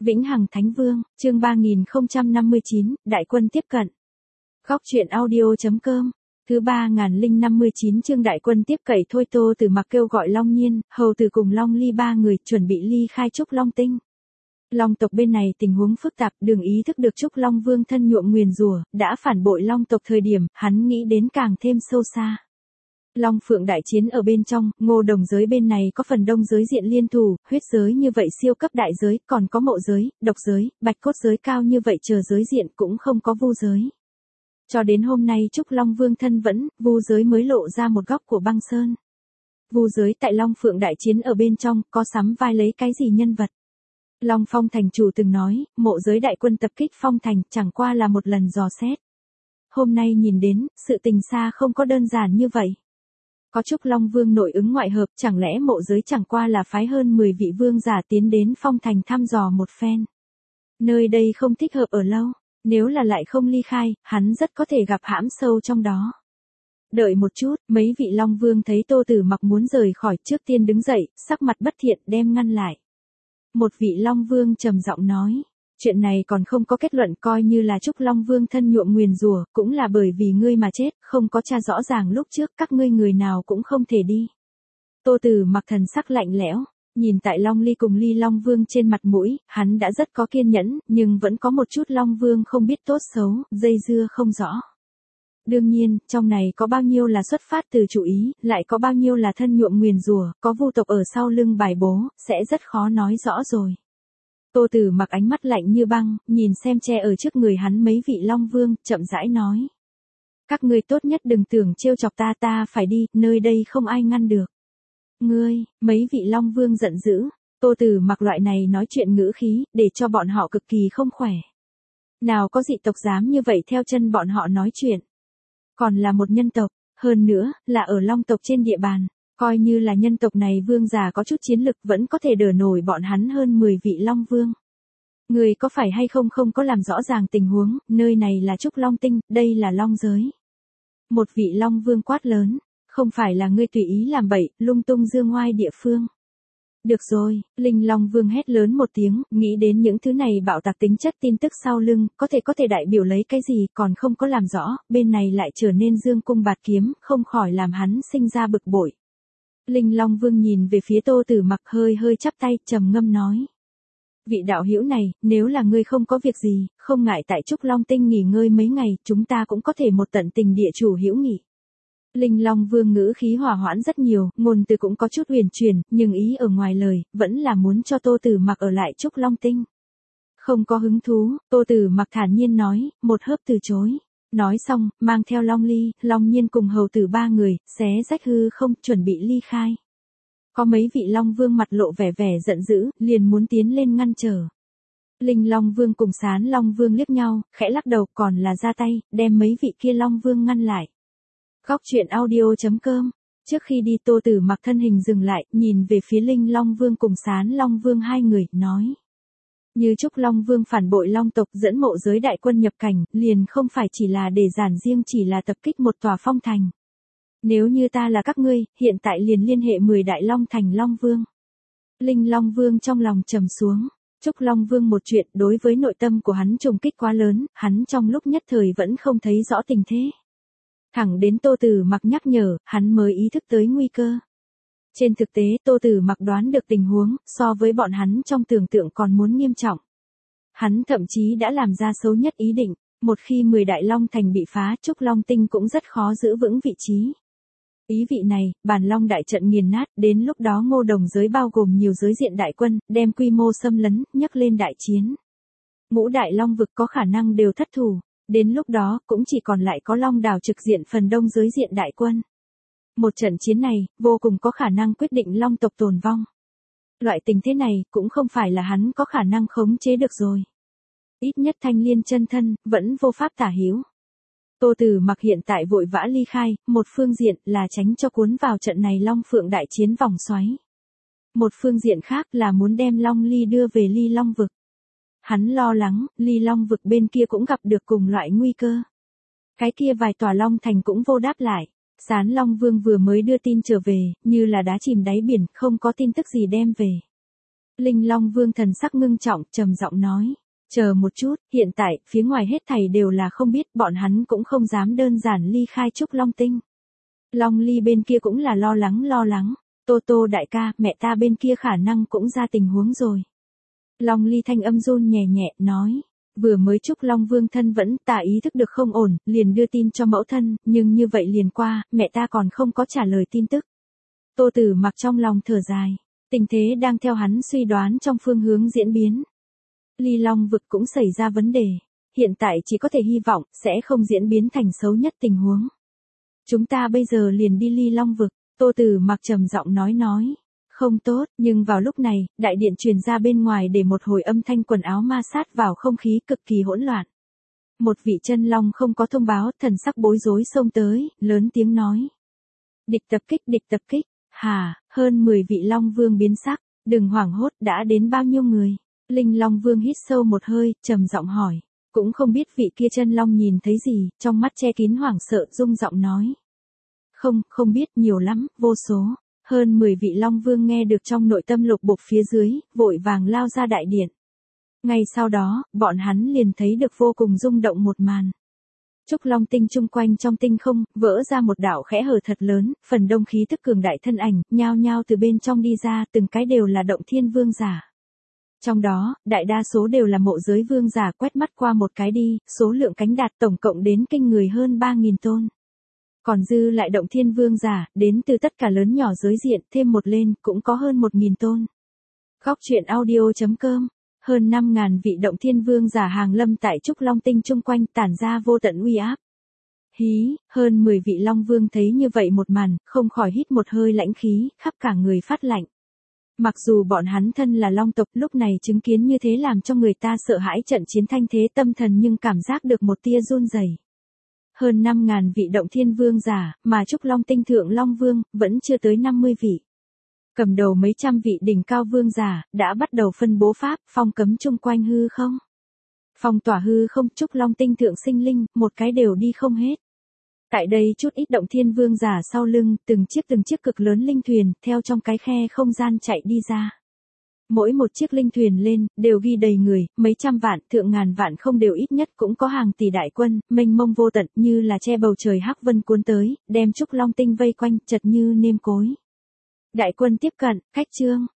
Vĩnh Hằng Thánh Vương, chương 3059, Đại quân tiếp cận. Góc truyện audio.com. Thứ 3059 chương Đại quân tiếp cận. Thôi Tô Tử Mặc kêu gọi Long Nhiên, Hầu Tử cùng Long Ly ba người chuẩn bị ly khai Trúc Long Tinh. Long tộc bên này tình huống phức tạp, Đường ý thức được Trúc Long Vương thân nhuộm nguyền rủa, đã phản bội Long tộc thời điểm, hắn nghĩ đến càng thêm sâu xa. Long Phượng đại chiến ở bên trong, Ngô Đồng giới bên này có phần Đông giới diện liên thủ, huyết giới như vậy siêu cấp đại giới, còn có mộ giới, độc giới, bạch cốt giới cao như vậy chờ giới diện cũng không có vu giới. Cho đến hôm nay Trúc Long Vương thân vẫn, vu giới mới lộ ra một góc của băng sơn. Vu giới tại Long Phượng đại chiến ở bên trong, có sắm vai lấy cái gì nhân vật. Long Phong thành chủ từng nói, mộ giới đại quân tập kích Phong thành chẳng qua là một lần dò xét. Hôm nay nhìn đến, sự tình xa không có đơn giản như vậy. Có Trúc Long Vương nội ứng ngoại hợp, chẳng lẽ mộ giới chẳng qua là phái hơn 10 vị vương giả tiến đến Phong thành thăm dò một phen. Nơi đây không thích hợp ở lâu, nếu là lại không ly khai, hắn rất có thể gặp hãm sâu trong đó. Đợi một chút, mấy vị Long Vương thấy Tô Tử Mặc muốn rời khỏi, trước tiên đứng dậy, sắc mặt bất thiện đem ngăn lại. Một vị Long Vương trầm giọng nói, chuyện này còn không có kết luận, coi như là Trúc Long Vương thân nhuộm nguyền rủa, cũng là bởi vì ngươi mà chết, không có tra rõ ràng lúc trước, các ngươi người nào cũng không thể đi. Tô Tử Mặc thần sắc lạnh lẽo, nhìn tại Long Ly cùng Ly Long Vương trên mặt mũi, hắn đã rất có kiên nhẫn, nhưng vẫn có một chút Long Vương không biết tốt xấu, dây dưa không rõ. Đương nhiên, trong này có bao nhiêu là xuất phát từ chủ ý, lại có bao nhiêu là thân nhuộm nguyền rủa, có vu tộc ở sau lưng bài bố, sẽ rất khó nói rõ rồi. Tô Tử Mặc ánh mắt lạnh như băng, nhìn xem che ở trước người hắn mấy vị Long Vương, chậm rãi nói. Các ngươi tốt nhất đừng tưởng trêu chọc ta, ta phải đi, nơi đây không ai ngăn được. Ngươi, mấy vị Long Vương giận dữ, Tô Tử Mặc loại này nói chuyện ngữ khí, để cho bọn họ cực kỳ không khỏe. Nào có dị tộc dám như vậy theo chân bọn họ nói chuyện. Còn là một nhân tộc, hơn nữa, là ở Long tộc trên địa bàn, coi như là nhân tộc này vương giả có chút chiến lực vẫn có thể đỡ nổi bọn hắn hơn 10 vị Long Vương. Người có phải hay không có làm rõ ràng tình huống, nơi này là Trúc Long Tinh, đây là Long giới. Một vị Long Vương quát lớn, không phải là ngươi tùy ý làm bậy, lung tung dương ngoai địa phương. Được rồi, Linh Long Vương hét lớn một tiếng, nghĩ đến những thứ này bạo tạc tính chất tin tức sau lưng, có thể đại biểu lấy cái gì còn không có làm rõ, bên này lại trở nên dương cung bạt kiếm, không khỏi làm hắn sinh ra bực bội. Linh Long Vương nhìn về phía Tô Tử Mặc hơi chắp tay, trầm ngâm nói. Vị đạo hữu này, nếu là ngươi không có việc gì, không ngại tại Trúc Long Tinh nghỉ ngơi mấy ngày, chúng ta cũng có thể một tận tình địa chủ hữu nghị. Linh Long Vương ngữ khí hòa hoãn rất nhiều, ngôn từ cũng có chút huyền chuyển, nhưng ý ở ngoài lời, vẫn là muốn cho Tô Tử Mặc ở lại Trúc Long Tinh. Không có hứng thú, Tô Tử Mặc thản nhiên nói, một hớp từ chối. Nói xong, mang theo Long Ly, Long Nhiên cùng Hầu Tử ba người, xé rách hư không, chuẩn bị ly khai. Có mấy vị Long Vương mặt lộ vẻ giận dữ, liền muốn tiến lên ngăn trở. Linh Long Vương cùng Sán Long Vương liếc nhau, khẽ lắc đầu, còn là ra tay, đem mấy vị kia Long Vương ngăn lại. Góc truyện audio.com. Trước khi đi Tô Tử Mặc thân hình dừng lại, nhìn về phía Linh Long Vương cùng Sán Long Vương hai người, nói. Như Trúc Long Vương phản bội Long tộc dẫn mộ giới đại quân nhập cảnh, liền không phải chỉ là để giản riêng chỉ là tập kích một tòa phong thành. Nếu như ta là các ngươi, hiện tại liền liên hệ 10 đại Long thành Long Vương. Linh Long Vương trong lòng trầm xuống. Trúc Long Vương một chuyện đối với nội tâm của hắn trùng kích quá lớn, hắn trong lúc nhất thời vẫn không thấy rõ tình thế. Thẳng đến Tô Tử Mặc nhắc nhở, hắn mới ý thức tới nguy cơ. Trên thực tế Tô Tử Mặc đoán được tình huống, so với bọn hắn trong tưởng tượng còn muốn nghiêm trọng. Hắn thậm chí đã làm ra xấu nhất ý định, một khi 10 đại Long thành bị phá, Trúc Long Tinh cũng rất khó giữ vững vị trí. Ý vị này, Bàn Long đại trận nghiền nát, đến lúc đó Ngô Đồng giới bao gồm nhiều giới diện đại quân, đem quy mô xâm lấn, nhấc lên đại chiến. Ngũ đại Long vực có khả năng đều thất thủ. Đến lúc đó, cũng chỉ còn lại có Long đảo trực diện phần đông giới diện đại quân. Một trận chiến này, vô cùng có khả năng quyết định Long tộc tồn vong. Loại tình thế này, cũng không phải là hắn có khả năng khống chế được rồi. Ít nhất Thanh Liên chân thân, vẫn vô pháp tả hữu. Tô Tử Mặc hiện tại vội vã ly khai, một phương diện là tránh cho cuốn vào trận này Long Phượng đại chiến vòng xoáy. Một phương diện khác là muốn đem Long Ly đưa về Ly Long vực. Hắn lo lắng, Ly Long vực bên kia cũng gặp được cùng loại nguy cơ. Cái kia vài tòa Long thành cũng vô đáp lại. Sán Long Vương vừa mới đưa tin trở về, như là đá chìm đáy biển, không có tin tức gì đem về. Linh Long Vương thần sắc ngưng trọng, trầm giọng nói. Chờ một chút, hiện tại, phía ngoài hết thảy đều là không biết, bọn hắn cũng không dám đơn giản ly khai Trúc Long Tinh. Long Ly bên kia cũng là lo lắng. Tô Tô đại ca, mẹ ta bên kia khả năng cũng ra tình huống rồi. Long Ly thanh âm run nhẹ nhẹ, nói. Vừa mới Trúc Long Vương thân vẫn, ta ý thức được không ổn, liền đưa tin cho mẫu thân, nhưng như vậy liền qua, mẹ ta còn không có trả lời tin tức. Tô Tử Mặc trong lòng thở dài. Tình thế đang theo hắn suy đoán trong phương hướng diễn biến. Ly Long vực cũng xảy ra vấn đề. Hiện tại chỉ có thể hy vọng, sẽ không diễn biến thành xấu nhất tình huống. Chúng ta bây giờ liền đi Ly Long vực, Tô Tử Mặc trầm giọng nói. Không tốt, nhưng vào lúc này, đại điện truyền ra bên ngoài để một hồi âm thanh quần áo ma sát vào không khí cực kỳ hỗn loạn. Một vị chân long không có thông báo, thần sắc bối rối xông tới, lớn tiếng nói. Địch tập kích. Hà, hơn 10 vị Long Vương biến sắc, đừng hoảng hốt, đã đến bao nhiêu người. Linh Long Vương hít sâu một hơi, trầm giọng hỏi. Cũng không biết vị kia chân long nhìn thấy gì, trong mắt che kín hoảng sợ, rung giọng nói. Không biết, nhiều lắm, vô số. Hơn 10 vị Long Vương nghe được trong nội tâm lục bục phía dưới, vội vàng lao ra đại điện. Ngay sau đó, bọn hắn liền thấy được vô cùng rung động một màn. Trúc Long Tinh chung quanh trong tinh không, vỡ ra một đạo khẽ hở thật lớn, phần đông khí tức cường đại thân ảnh, nhao nhao từ bên trong đi ra, từng cái đều là động thiên vương giả. Trong đó, đại đa số đều là mộ giới vương giả, quét mắt qua một cái đi, số lượng cánh đạt tổng cộng đến kinh người hơn 3.000 tôn. Còn dư lại động thiên vương giả, đến từ tất cả lớn nhỏ giới diện, thêm một lên, cũng có hơn 1.000 tôn. Góc truyện audio.com. Hơn 5.000 vị động thiên vương giả hàng lâm tại Trúc Long Tinh chung quanh, tản ra vô tận uy áp. Hí, hơn 10 vị Long Vương thấy như vậy một màn, không khỏi hít một hơi lãnh khí, khắp cả người phát lạnh. Mặc dù bọn hắn thân là Long tộc, lúc này chứng kiến như thế làm cho người ta sợ hãi trận chiến thanh thế tâm thần, nhưng cảm giác được một tia run rẩy. Hơn 5.000 vị động thiên vương giả, mà Trúc Long Tinh thượng Long Vương, vẫn chưa tới 50 vị. Cầm đầu mấy trăm vị đỉnh cao vương giả, đã bắt đầu phân bố pháp, phong cấm chung quanh hư không. Phong tỏa hư không, Trúc Long Tinh thượng sinh linh, một cái đều đi không hết. Tại đây chút ít động thiên vương giả sau lưng, từng chiếc cực lớn linh thuyền, theo trong cái khe không gian chạy đi ra. Mỗi một chiếc linh thuyền lên, đều ghi đầy người, mấy trăm vạn, thượng ngàn vạn không đều ít nhất cũng có hàng tỷ đại quân, mênh mông vô tận, như là che bầu trời hắc vân cuốn tới, đem Trúc Long Tinh vây quanh, chật như nêm cối. Đại quân tiếp cận, cách chương.